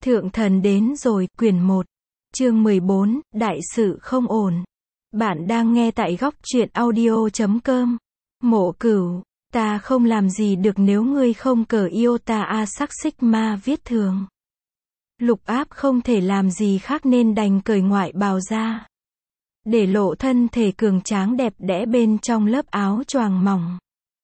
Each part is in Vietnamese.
Thượng thần đến rồi, quyển 1, chương 14, đại sự không ổn. Bạn đang nghe tại góc truyện audio.com. Mộ Cửu, ta không làm gì được nếu ngươi không cờ iota a sắc sigma viết thường. Lục Áp không thể làm gì khác nên đành cởi ngoại bào ra, để lộ thân thể cường tráng đẹp đẽ bên trong lớp áo choàng mỏng.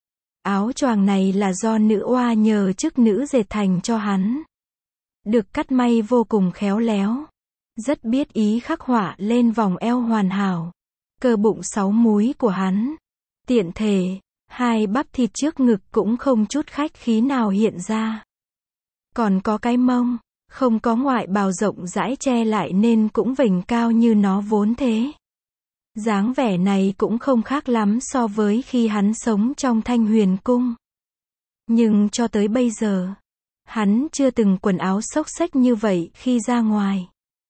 Áo choàng này là do nữ oa nhờ chức nữ dệt thành cho hắn. Được cắt may vô cùng khéo léo, rất biết ý khắc họa lên vòng eo hoàn hảo, cơ bụng 6 múi của hắn. Tiện thể, hai bắp thịt trước ngực cũng không chút khách khí nào hiện ra. Còn có cái mông, không có ngoại bào rộng rãi che lại nên cũng vểnh cao như nó vốn thế. Dáng vẻ này cũng không khác lắm so với khi hắn sống trong Thanh Huyền Cung. Nhưng cho tới bây giờ, hắn chưa từng quần áo xốc xếch như vậy khi ra ngoài.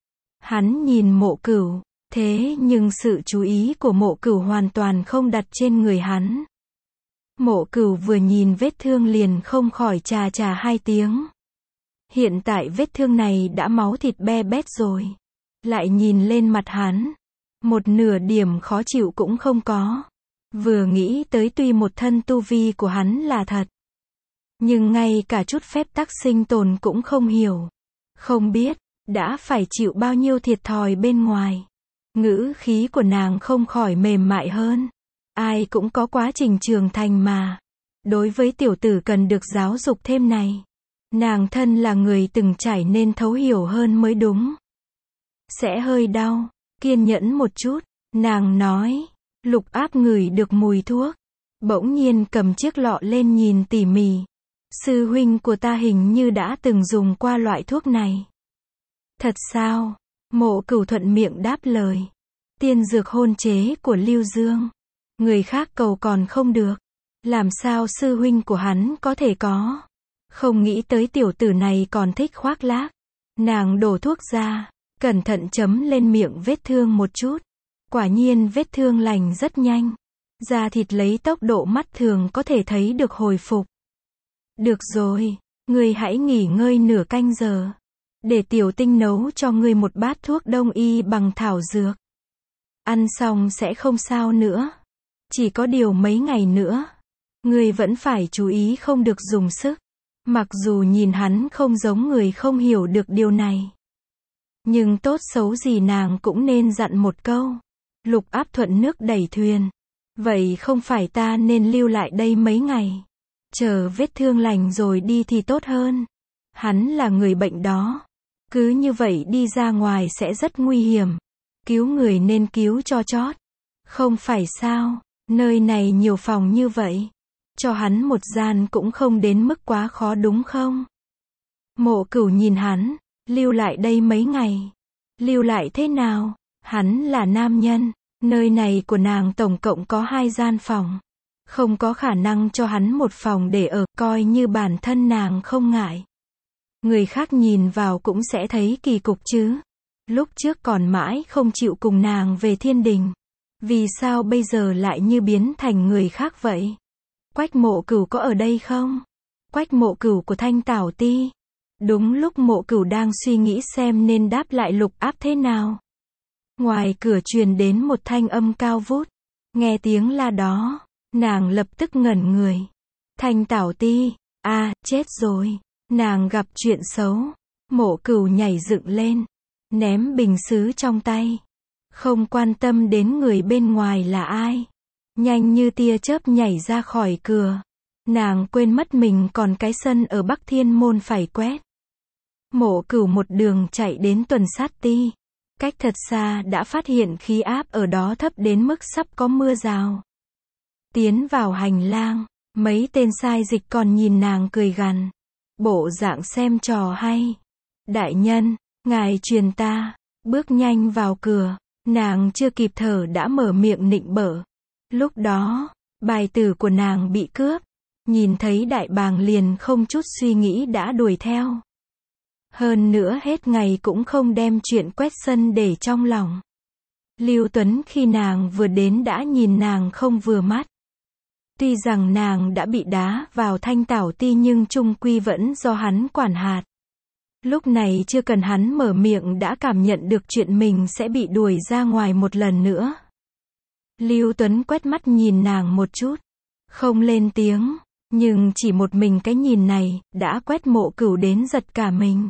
Hắn nhìn Mộ Cửu, thế nhưng sự chú ý của Mộ Cửu hoàn toàn không đặt trên người hắn. Mộ Cửu vừa nhìn vết thương liền không khỏi chà chà 2 tiếng. Hiện tại vết thương này đã máu thịt be bét rồi. Lại nhìn lên mặt hắn, một nửa điểm khó chịu cũng không có. Vừa nghĩ tới tuy một thân tu vi của hắn là thật, nhưng ngay cả chút phép tắc sinh tồn cũng không hiểu. Không biết, đã phải chịu bao nhiêu thiệt thòi bên ngoài. Ngữ khí của nàng không khỏi mềm mại hơn. Ai cũng có quá trình trưởng thành mà. Đối với tiểu tử cần được giáo dục thêm này, nàng thân là người từng trải nên thấu hiểu hơn mới đúng. Sẽ hơi đau, kiên nhẫn một chút, nàng nói. Lục Áp ngửi được mùi thuốc, bỗng nhiên cầm chiếc lọ lên nhìn tỉ mỉ. Sư huynh của ta hình như đã từng dùng qua loại thuốc này. Thật sao? Mộ Cửu thuận miệng đáp lời. Tiên dược hôn chế của Lưu Dương, người khác cầu còn không được, làm sao sư huynh của hắn có thể có? Không nghĩ tới tiểu tử này còn thích khoác lác. Nàng đổ thuốc ra, cẩn thận chấm lên miệng vết thương một chút. Quả nhiên vết thương lành rất nhanh. Da thịt lấy tốc độ mắt thường có thể thấy được hồi phục. Được rồi, ngươi hãy nghỉ ngơi nửa canh giờ, để tiểu tinh nấu cho ngươi một bát thuốc đông y bằng thảo dược. Ăn xong sẽ không sao nữa. Chỉ có điều mấy ngày nữa, ngươi vẫn phải chú ý không được dùng sức. Mặc dù nhìn hắn không giống người không hiểu được điều này, nhưng tốt xấu gì nàng cũng nên dặn một câu. Lục Áp thuận nước đẩy thuyền. Vậy không phải ta nên lưu lại đây mấy ngày, chờ vết thương lành rồi đi thì tốt hơn. Hắn là người bệnh đó. Cứ như vậy đi ra ngoài sẽ rất nguy hiểm. Cứu người nên cứu cho chót. Không phải sao, nơi này nhiều phòng như vậy. Cho hắn một gian cũng không đến mức quá khó đúng không? Mộ Cửu nhìn hắn, lưu lại đây mấy ngày. Lưu lại thế nào? Hắn là nam nhân. Nơi này của nàng tổng cộng có 2 gian phòng. Không có khả năng cho hắn một phòng để ở, coi như bản thân nàng không ngại. Người khác nhìn vào cũng sẽ thấy kỳ cục chứ. Lúc trước còn mãi không chịu cùng nàng về thiên đình. Vì sao bây giờ lại như biến thành người khác vậy? Quách Mộ Cửu có ở đây không? Quách Mộ Cửu của Thanh Tảo Ti. Đúng lúc Mộ Cửu đang suy nghĩ xem nên đáp lại Lục Áp thế nào, ngoài cửa truyền đến một thanh âm cao vút. Nghe tiếng la đó, nàng lập tức ngẩn người. Thanh Tảo Ti, chết rồi, nàng gặp chuyện xấu. Mộ Cửu nhảy dựng lên, ném bình sứ trong tay, không quan tâm đến người bên ngoài là ai, nhanh như tia chớp nhảy ra khỏi cửa. Nàng quên mất mình còn cái sân ở Bắc Thiên Môn phải quét. Mộ Cửu một đường chạy đến Tuần Sát Ti. Cách thật xa đã phát hiện khí áp ở đó thấp đến mức sắp có mưa rào. Tiến vào hành lang, mấy tên sai dịch còn nhìn nàng cười gằn, bộ dạng xem trò hay. Đại nhân, ngài truyền ta. Bước nhanh vào cửa, nàng chưa kịp thở đã mở miệng nịnh bợ. Lúc đó, bài tử của nàng bị cướp. Nhìn thấy đại bàng liền không chút suy nghĩ đã đuổi theo. Hơn nữa hết ngày cũng không đem chuyện quét sân để trong lòng. Lưu Tuấn khi nàng vừa đến đã nhìn nàng không vừa mắt. Tuy rằng nàng đã bị đá vào Thanh Tảo Ti nhưng chung quy vẫn do hắn quản hạt. Lúc này chưa cần hắn mở miệng đã cảm nhận được chuyện mình sẽ bị đuổi ra ngoài một lần nữa. Lưu Tuấn quét mắt nhìn nàng một chút, không lên tiếng, nhưng chỉ một mình cái nhìn này, đã quét Mộ Cửu đến giật cả mình.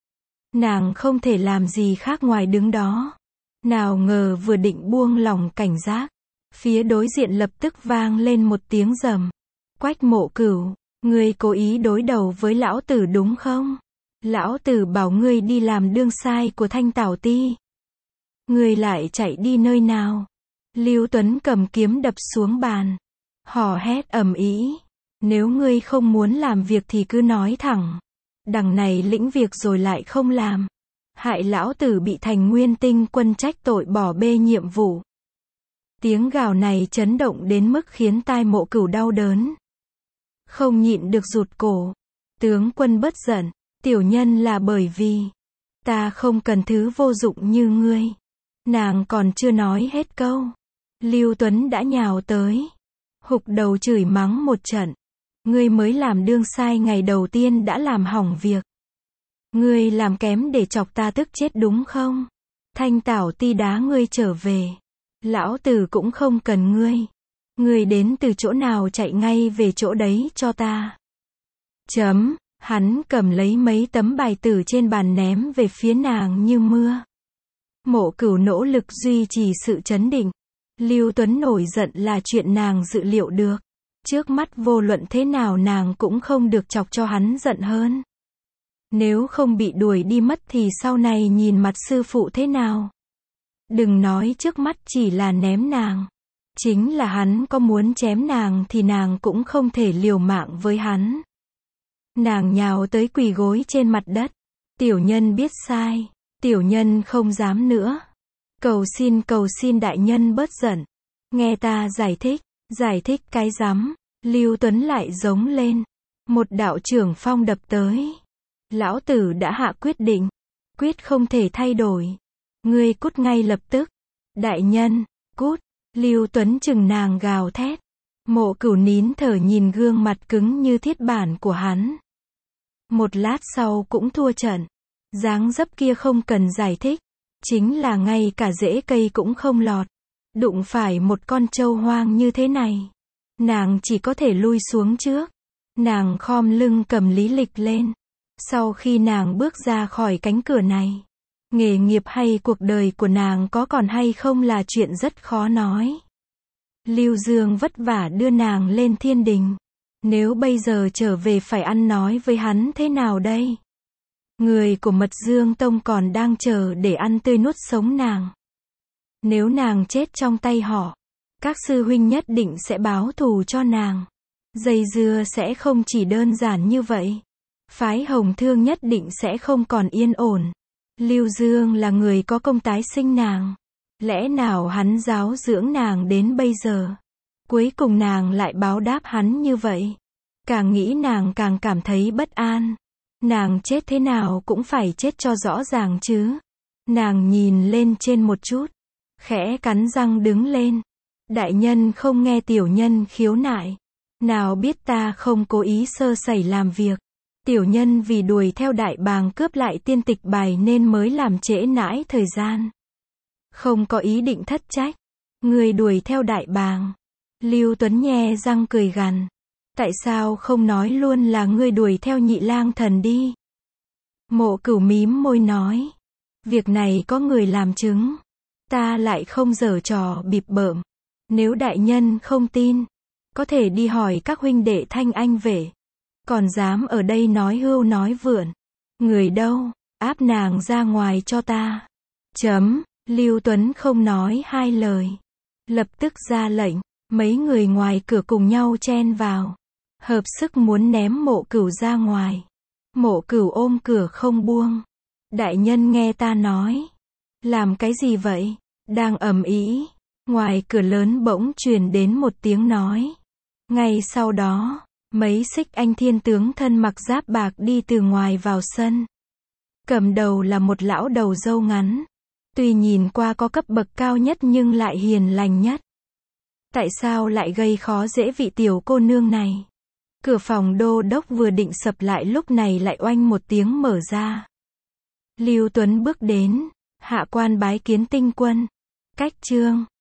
Nàng không thể làm gì khác ngoài đứng đó. Nào ngờ vừa định buông lỏng cảnh giác, phía đối diện lập tức vang lên một tiếng rầm. Quách Mộ Cửu, ngươi cố ý đối đầu với lão tử đúng không? Lão tử bảo ngươi đi làm đương sai của Thanh Tảo Ti. Ngươi lại chạy đi nơi nào? Lưu Tuấn cầm kiếm đập xuống bàn, hò hét ầm ĩ. Nếu ngươi không muốn làm việc thì cứ nói thẳng. Đằng này lĩnh việc rồi lại không làm. Hại lão tử bị Thành Nguyên Tinh quân trách tội bỏ bê nhiệm vụ. Tiếng gào này chấn động đến mức khiến tai Mộ Cửu đau đớn. Không nhịn được rụt cổ. Tướng quân bất giận, tiểu nhân là bởi vì ta không cần thứ vô dụng như ngươi. Nàng còn chưa nói hết câu, Lưu Tuấn đã nhào tới, hục đầu chửi mắng một trận. Ngươi mới làm đương sai ngày đầu tiên đã làm hỏng việc. Ngươi làm kém để chọc ta tức chết đúng không? Thanh Tảo Ti đá ngươi trở về. Lão tử cũng không cần ngươi. Ngươi đến từ chỗ nào chạy ngay về chỗ đấy cho ta. Chấm, hắn cầm lấy mấy tấm bài tử trên bàn ném về phía nàng như mưa. Mộ Cửu nỗ lực duy trì sự trấn định. Lưu Tuấn nổi giận là chuyện nàng dự liệu được. Trước mắt vô luận thế nào nàng cũng không được chọc cho hắn giận hơn. Nếu không bị đuổi đi mất thì sau này nhìn mặt sư phụ thế nào? Đừng nói trước mắt chỉ là ném nàng. Chính là hắn có muốn chém nàng thì nàng cũng không thể liều mạng với hắn. Nàng nhào tới quỳ gối trên mặt đất. Tiểu nhân biết sai. Tiểu nhân không dám nữa. Cầu xin đại nhân bớt giận. Nghe ta giải thích. Giải thích cái rắm. Lưu Tuấn lại giống lên. Một đạo trưởng phong đập tới. Lão tử đã hạ quyết định. Quyết không thể thay đổi. Ngươi cút ngay lập tức. Đại nhân, cút. Lưu Tuấn chừng nàng gào thét. Mộ Cửu nín thở nhìn gương mặt cứng như thiết bản của hắn. Một lát sau cũng thua trận. Dáng dấp kia không cần giải thích. Chính là ngay cả rễ cây cũng không lọt. Đụng phải một con trâu hoang như thế này. Nàng chỉ có thể lui xuống trước. Nàng khom lưng cầm lý lịch lên. Sau khi nàng bước ra khỏi cánh cửa này, nghề nghiệp hay cuộc đời của nàng có còn hay không là chuyện rất khó nói. Lưu Dương vất vả đưa nàng lên thiên đình. Nếu bây giờ trở về phải ăn nói với hắn thế nào đây? Người của Mật Dương Tông còn đang chờ để ăn tươi nuốt sống nàng. Nếu nàng chết trong tay họ, các sư huynh nhất định sẽ báo thù cho nàng. Dây dưa sẽ không chỉ đơn giản như vậy. Phái Hồng Thương nhất định sẽ không còn yên ổn. Lưu Dương là người có công tái sinh nàng. Lẽ nào hắn giáo dưỡng nàng đến bây giờ? Cuối cùng nàng lại báo đáp hắn như vậy. Càng nghĩ nàng càng cảm thấy bất an. Nàng chết thế nào cũng phải chết cho rõ ràng chứ. Nàng nhìn lên trên một chút. Khẽ cắn răng đứng lên. Đại nhân không nghe tiểu nhân khiếu nại. Nào biết ta không cố ý sơ sẩy làm việc. Tiểu nhân vì đuổi theo đại bàng cướp lại tiên tịch bài nên mới làm trễ nãi thời gian. Không có ý định thất trách. Người đuổi theo đại bàng. Lưu Tuấn nhe răng cười gằn. Tại sao không nói luôn là ngươi đuổi theo Nhị Lang Thần đi? Mộ Cửu mím môi nói. Việc này có người làm chứng. Ta lại không giở trò bịp bợm. Nếu đại nhân không tin, có thể đi hỏi các huynh đệ Thanh Anh về. Còn dám ở đây nói hưu nói vượn. Người đâu? Áp nàng ra ngoài cho ta. Chấm. Lưu Tuấn không nói hai lời. Lập tức ra lệnh. Mấy người ngoài cửa cùng nhau chen vào. Hợp sức muốn ném Mộ Cửu ra ngoài. Mộ Cửu ôm cửa không buông. Đại nhân nghe ta nói. Làm cái gì vậy? Đang ầm ĩ. Ngoài cửa lớn bỗng truyền đến một tiếng nói. Ngay sau đó, mấy xích anh thiên tướng thân mặc giáp bạc đi từ ngoài vào sân. Cầm đầu là một lão đầu râu ngắn. Tuy nhìn qua có cấp bậc cao nhất nhưng lại hiền lành nhất. Tại sao lại gây khó dễ vị tiểu cô nương này? Cửa phòng đô đốc vừa định sập lại lúc này lại oanh một tiếng mở ra. Lưu Tuấn bước đến, hạ quan bái kiến tinh quân. Cách chương